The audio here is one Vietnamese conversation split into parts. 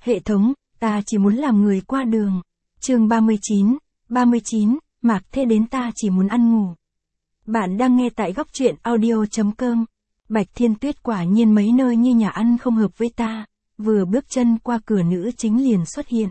Hệ thống, ta chỉ muốn làm người qua đường. Chương 39, Mạc Thế đến ta chỉ muốn ăn ngủ. Bạn đang nghe tại góc truyện audio.com. Bạch Thiên Tuyết quả nhiên mấy nơi như nhà ăn không hợp với ta, vừa bước chân qua cửa nữ chính liền xuất hiện.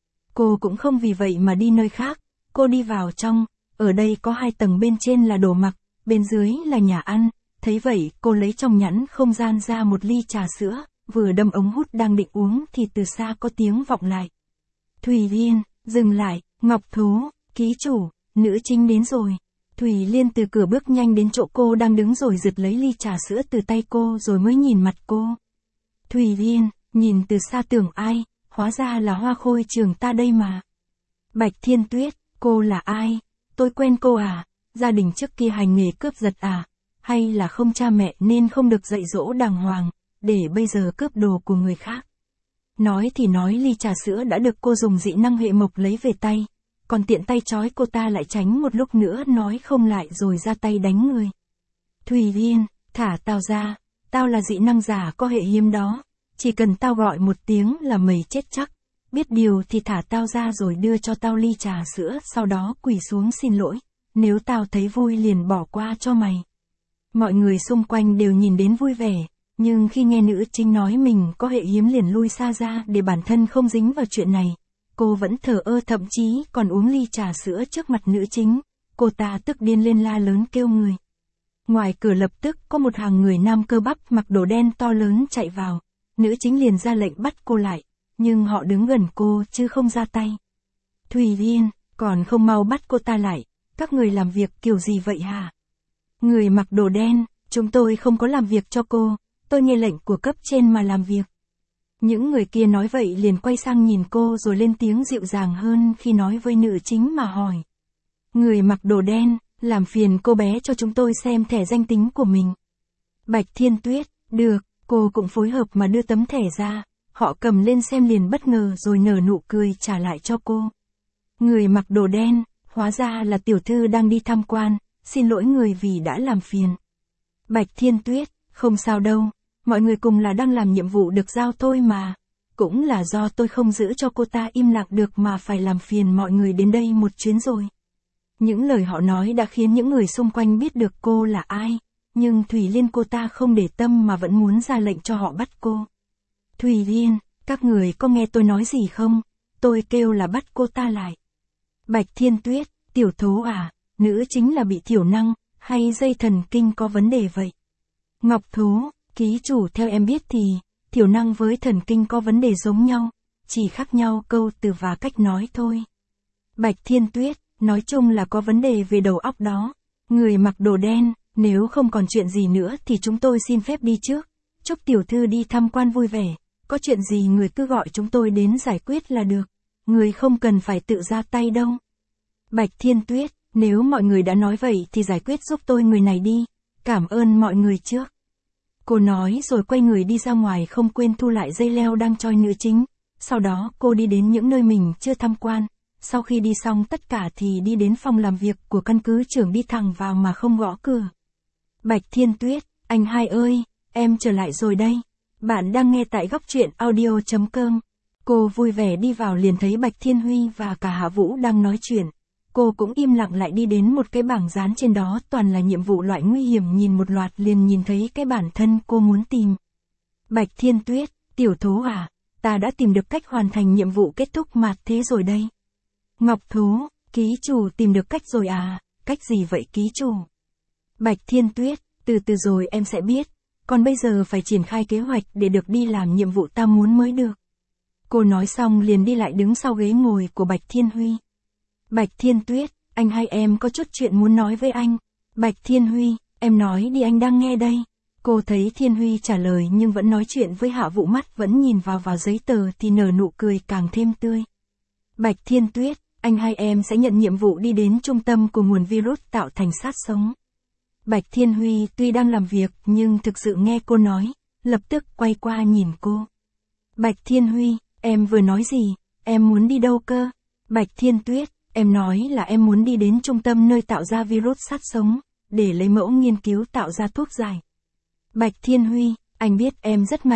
Cô cũng không vì vậy mà đi nơi khác, cô đi vào trong, ở đây có 2 tầng, bên trên là đồ mặc, bên dưới là nhà ăn. Thấy vậy, cô lấy trong nhẫn không gian ra một ly trà sữa, vừa đâm ống hút đang định uống thì từ xa có tiếng vọng lại. Thủy Liên, dừng lại, Ngọc Thố, ký chủ, nữ chính đến rồi. Thủy Liên từ cửa bước nhanh đến chỗ cô đang đứng rồi giật lấy ly trà sữa từ tay cô rồi mới nhìn mặt cô. Thủy Liên, nhìn từ xa tưởng ai, hóa ra là Hoa Khôi trường ta đây mà. Bạch Thiên Tuyết, cô là ai? Tôi quen cô à? Gia đình trước kia hành nghề cướp giật à? Hay là không cha mẹ nên không được dạy dỗ đàng hoàng, để bây giờ cướp đồ của người khác? Nói thì nói ly trà sữa đã được cô dùng dị năng hệ mộc lấy về tay, còn tiện tay trói cô ta lại tránh một lúc nữa nói không lại rồi ra tay đánh người. Thủy Liên, thả tao ra, tao là dị năng giả có hệ hiếm đó, chỉ cần tao gọi một tiếng là mày chết chắc, biết điều thì thả tao ra rồi đưa cho tao ly trà sữa, sau đó quỳ xuống xin lỗi, nếu tao thấy vui liền bỏ qua cho mày. Mọi người xung quanh đều nhìn đến vui vẻ, nhưng khi nghe nữ chính nói mình có hệ hiếm liền lui xa ra để bản thân không dính vào chuyện này. Cô vẫn thờ ơ, thậm chí còn uống ly trà sữa trước mặt nữ chính, cô ta tức điên lên la lớn kêu người. Ngoài cửa lập tức có một hàng người nam cơ bắp mặc đồ đen to lớn chạy vào, nữ chính liền ra lệnh bắt cô lại, nhưng họ đứng gần cô chứ không ra tay. Thủy Liên, còn không mau bắt cô ta lại, các người làm việc kiểu gì vậy hả? Người mặc đồ đen, chúng tôi không có làm việc cho cô, tôi nghe lệnh của cấp trên mà làm việc. Những người kia nói vậy liền quay sang nhìn cô rồi lên tiếng dịu dàng hơn khi nói với nữ chính mà hỏi. Người mặc đồ đen, làm phiền cô bé cho chúng tôi xem thẻ danh tính của mình. Bạch Thiên Tuyết, được, cô cũng phối hợp mà đưa tấm thẻ ra, họ cầm lên xem liền bất ngờ rồi nở nụ cười trả lại cho cô. Người mặc đồ đen, hóa ra là tiểu thư đang đi tham quan, xin lỗi người vì đã làm phiền. Bạch Thiên Tuyết, không sao đâu. Mọi người cùng là đang làm nhiệm vụ được giao thôi mà. Cũng là do tôi không giữ cho cô ta im lặng được mà phải làm phiền mọi người đến đây một chuyến rồi. Những lời họ nói đã khiến những người xung quanh biết được cô là ai. Nhưng Thủy Liên cô ta không để tâm mà vẫn muốn ra lệnh cho họ bắt cô. Thủy Liên, các người có nghe tôi nói gì không? Tôi kêu là bắt cô ta lại. Bạch Thiên Tuyết, tiểu thố à, nữ chính là bị thiểu năng, hay dây thần kinh có vấn đề vậy? Ngọc Thố, ký chủ theo em biết thì, thiểu năng với thần kinh có vấn đề giống nhau, chỉ khác nhau câu từ và cách nói thôi. Bạch Thiên Tuyết, nói chung là có vấn đề về đầu óc đó. Người mặc đồ đen, nếu không còn chuyện gì nữa thì chúng tôi xin phép đi trước. Chúc tiểu thư đi tham quan vui vẻ, có chuyện gì người cứ gọi chúng tôi đến giải quyết là được. Người không cần phải tự ra tay đâu. Bạch Thiên Tuyết, nếu mọi người đã nói vậy thì giải quyết giúp tôi người này đi. Cảm ơn mọi người trước. Cô nói rồi quay người đi ra ngoài không quên thu lại dây leo đang trói nữ chính. Sau đó cô đi đến những nơi mình chưa tham quan. Sau khi đi xong tất cả thì đi đến phòng làm việc của căn cứ trưởng, đi thẳng vào mà không gõ cửa. Bạch Thiên Tuyết, anh hai ơi, em trở lại rồi đây. Bạn đang nghe tại góc truyện audio.com. Cô vui vẻ đi vào liền thấy Bạch Thiên Huy và cả Hạ Vũ đang nói chuyện. Cô cũng im lặng lại đi đến một cái bảng dán trên đó toàn là nhiệm vụ loại nguy hiểm, nhìn một loạt liền nhìn thấy cái bản thân cô muốn tìm. Bạch Thiên Tuyết, tiểu thố à, ta đã tìm được cách hoàn thành nhiệm vụ kết thúc mạt thế rồi đây. Ngọc Thố, ký chủ tìm được cách rồi à, cách gì vậy ký chủ? Bạch Thiên Tuyết, từ từ rồi em sẽ biết, còn bây giờ phải triển khai kế hoạch để được đi làm nhiệm vụ ta muốn mới được. Cô nói xong liền đi lại đứng sau ghế ngồi của Bạch Thiên Huy. Bạch Thiên Tuyết, anh hai em có chút chuyện muốn nói với anh. Bạch Thiên Huy, em nói đi anh đang nghe đây. Cô thấy Thiên Huy trả lời nhưng vẫn nói chuyện với Hạ Vũ, mắt vẫn nhìn vào giấy tờ thì nở nụ cười càng thêm tươi. Bạch Thiên Tuyết, anh hai em sẽ nhận nhiệm vụ đi đến trung tâm của nguồn virus tạo thành sát sống. Bạch Thiên Huy tuy đang làm việc nhưng thực sự nghe cô nói, lập tức quay qua nhìn cô. Bạch Thiên Huy, em vừa nói gì, em muốn đi đâu cơ? Bạch Thiên Tuyết, em nói là em muốn đi đến trung tâm nơi tạo ra virus sát sống, để lấy mẫu nghiên cứu tạo ra thuốc giải. Bạch Thiên Huy, anh biết em rất mạnh,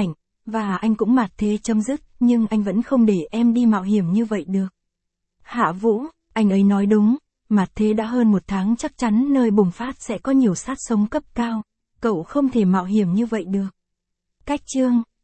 Và anh cũng mặt thế chấm dứt, nhưng anh vẫn không để em đi mạo hiểm như vậy được. Hạ Vũ, anh ấy nói đúng, mặt thế đã hơn 1 tháng chắc chắn nơi bùng phát sẽ có nhiều sát sống cấp cao. Cậu không thể mạo hiểm như vậy được. Cách chương